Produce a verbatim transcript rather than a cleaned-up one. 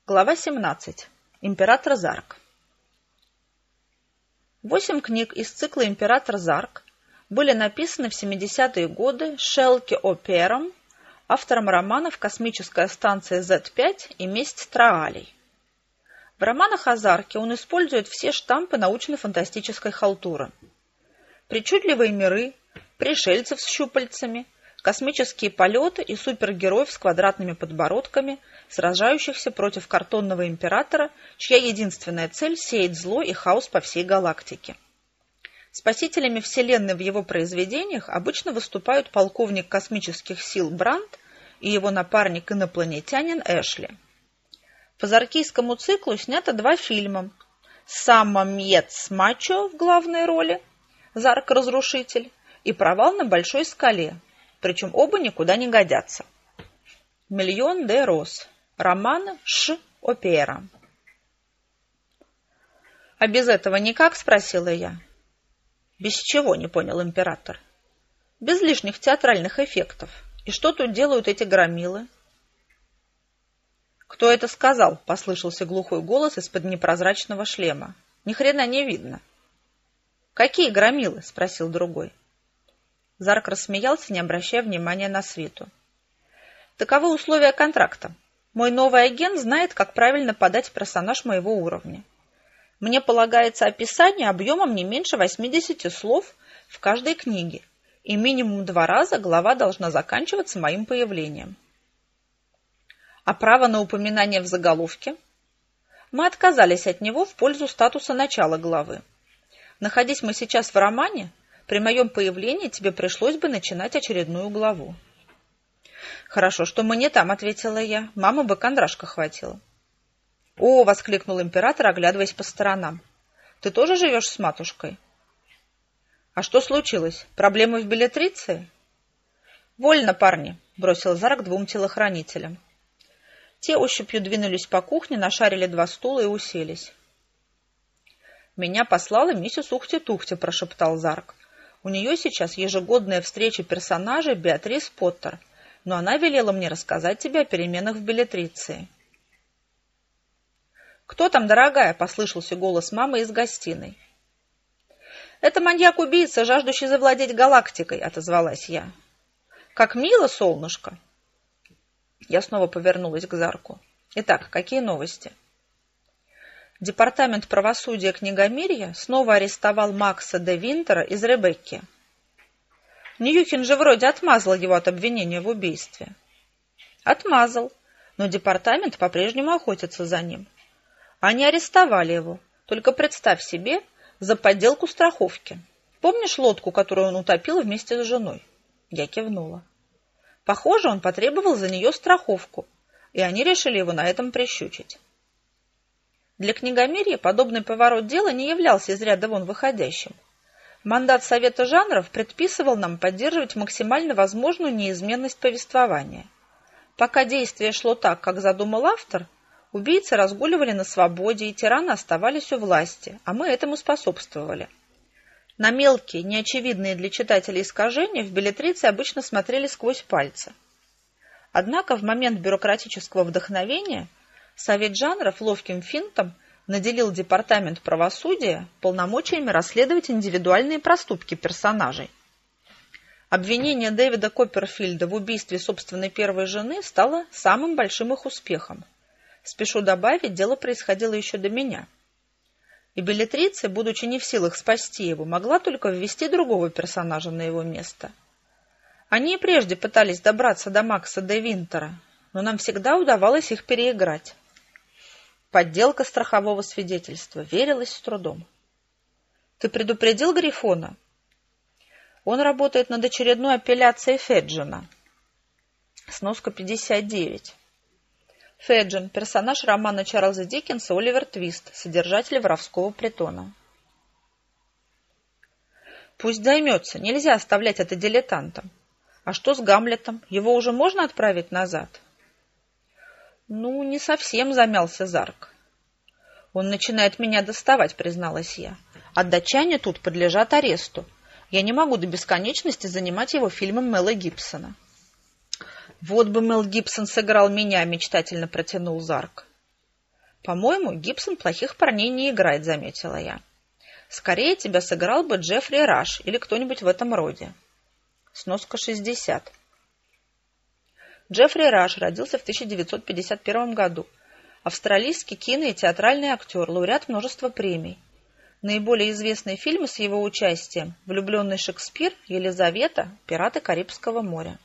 Глава семнадцать. Император Зарк. Восемь книг из цикла «Император Зарк» были написаны в семидесятые годы Шелке О'Пером, автором романов «Космическая станция зет пять» и «Месть Траалей». В романах о Зарке он использует все штампы научно-фантастической халтуры. Причудливые миры, пришельцев с щупальцами, космические полеты и супергероев с квадратными подбородками, сражающихся против картонного императора, чья единственная цель – сеять зло и хаос по всей галактике. Спасителями вселенной в его произведениях обычно выступают полковник космических сил Бранд и его напарник-инопланетянин Эшли. По заркийскому циклу снято два фильма с Самом Йетс Мачо в главной роли «Зарк-разрушитель» и «Провал на большой скале», причем оба никуда не годятся. «Миллион де Рос», роман Ш. О'Пера. «А без этого никак?» – спросила я. «Без чего?» – не понял император. «Без лишних театральных эффектов. И что тут делают эти громилы?» «Кто это сказал?» – послышался глухой голос из-под непрозрачного шлема. «Ни хрена не видно». «Какие громилы?» – спросил другой. Зарк рассмеялся, не обращая внимания на свиту. «Таковы условия контракта. Мой новый агент знает, как правильно подать персонаж моего уровня. Мне полагается описание объемом не меньше восьмидесяти слов в каждой книге, и минимум два раза глава должна заканчиваться моим появлением. А право на упоминание в заголовке? Мы отказались от него в пользу статуса начала главы. Находясь мы сейчас в романе, при моем появлении тебе пришлось бы начинать очередную главу». «Хорошо, что мы не там», — ответила я. «Мама бы кондрашка хватила». «О!» — воскликнул император, оглядываясь по сторонам. «Ты тоже живешь с матушкой?» «А что случилось? Проблемы в Беллетриции?» «Вольно, парни», — бросил Зарк двум телохранителям. Те ощупью двинулись по кухне, нашарили два стула и уселись. «Меня послала миссис Ухти-Тухти», — прошептал Зарк. «У нее сейчас ежегодная встреча персонажей Беатрис Поттер, но она велела мне рассказать тебе о переменах в Беллетриции». «Кто там, дорогая?» — послышался голос мамы из гостиной. «Это маньяк-убийца, жаждущий завладеть галактикой», — отозвалась я. «Как мило, солнышко!» Я снова повернулась к Зарку. «Итак, какие новости?» Департамент правосудия Книгомирья снова арестовал Макса де Винтера из Ребекки. Ньюхин же вроде отмазал его от обвинения в убийстве. Отмазал, но департамент по-прежнему охотится за ним. Они арестовали его, только представь себе, за подделку страховки. Помнишь лодку, которую он утопил вместе с женой? Я кивнула. Похоже, он потребовал за нее страховку, и они решили его на этом прищучить. Для Книгомирья подобный поворот дела не являлся из ряда вон выходящим. Мандат Совета жанров предписывал нам поддерживать максимально возможную неизменность повествования. Пока действие шло так, как задумал автор, убийцы разгуливали на свободе, и тираны оставались у власти, а мы этому способствовали. На мелкие, неочевидные для читателей искажения в Беллетрице обычно смотрели сквозь пальцы. Однако в момент бюрократического вдохновения Совет жанров ловким финтом наделил департамент правосудия полномочиями расследовать индивидуальные проступки персонажей. Обвинение Дэвида Копперфильда в убийстве собственной первой жены стало самым большим их успехом. Спешу добавить, дело происходило еще до меня. И Беллетрица, будучи не в силах спасти его, могла только ввести другого персонажа на его место. Они и прежде пытались добраться до Макса де Винтера, но нам всегда удавалось их переиграть. Подделка страхового свидетельства верилась с трудом. «Ты предупредил Грифона?» «Он работает над очередной апелляцией Феджина». Сноска пятьдесят девять. Феджин – персонаж романа Чарльза Диккенса «Оливер Твист», содержатель воровского притона. «Пусть займется, нельзя оставлять это дилетантом. А что с Гамлетом? Его уже можно отправить назад?» «Ну, не совсем», — замялся Зарк. «Он начинает меня доставать», — призналась я. «А датчане тут подлежат аресту. Я не могу до бесконечности занимать его фильмом Мела Гибсона». «Вот бы Мел Гибсон сыграл меня», — мечтательно протянул Зарк. По-моему, Гибсон плохих парней не играет, заметила я. Скорее тебя сыграл бы Джеффри Раш или кто-нибудь в этом роде. Сноска шестьдесят. Джеффри Раш родился в тысяча девятьсот пятьдесят первом году. Австралийский кино- и театральный актер, лауреат множества премий. Наиболее известные фильмы с его участием: «Влюбленный Шекспир», «Елизавета», «Пираты Карибского моря».